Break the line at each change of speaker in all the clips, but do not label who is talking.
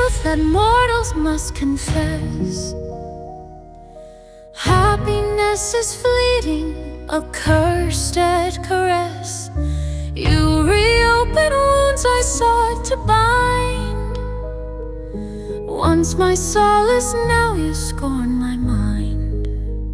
truth that mortals must confess. Happiness is fleeting, a cursed caress. You reopen wounds I sought to bind. Once my solace, now you scorn my mind.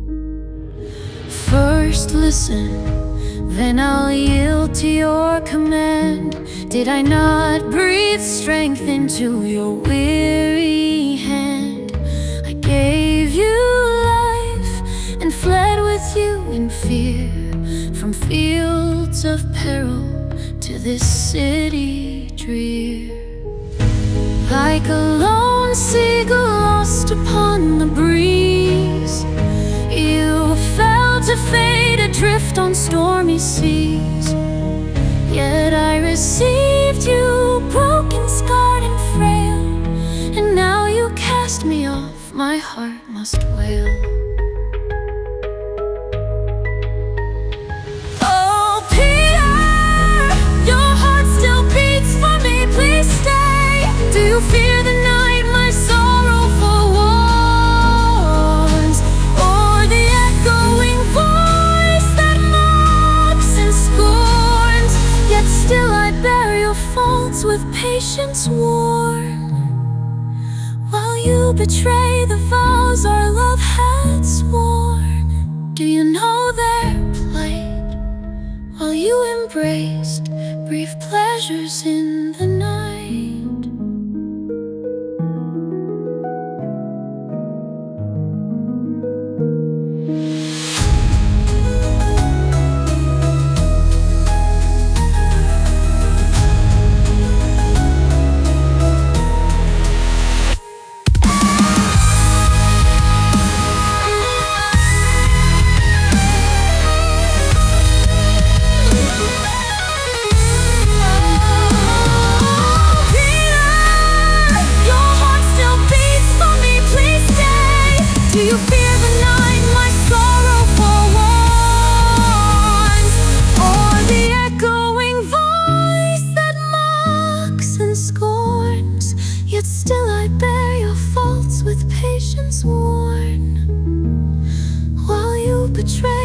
First listen, then I'll yield to your command. Did I not breathe strength into your weary hand? I gave you life and fled with you in fear, from fields of peril to this city drear. Like a lone seagull lost upon the breeze, you fell to fade adrift on stormy seas. Yet I received you, broken, scarred, and frail, and now you cast me off, my heart must wail. Oh, Peter, your heart still beats for me, please stay. Do you fear the night my sorrowful warns, or the echoing voice that mocks and scorns? Yet still I bear your faults with patience worn, while you betray the vows our love had sworn. Do you know their plight, while you embraced brief pleasures in the night? Do you fear the night my sorrowful warns, or the echoing voice that mocks and scorns? Yet still I bear your faults with patience worn, while you betray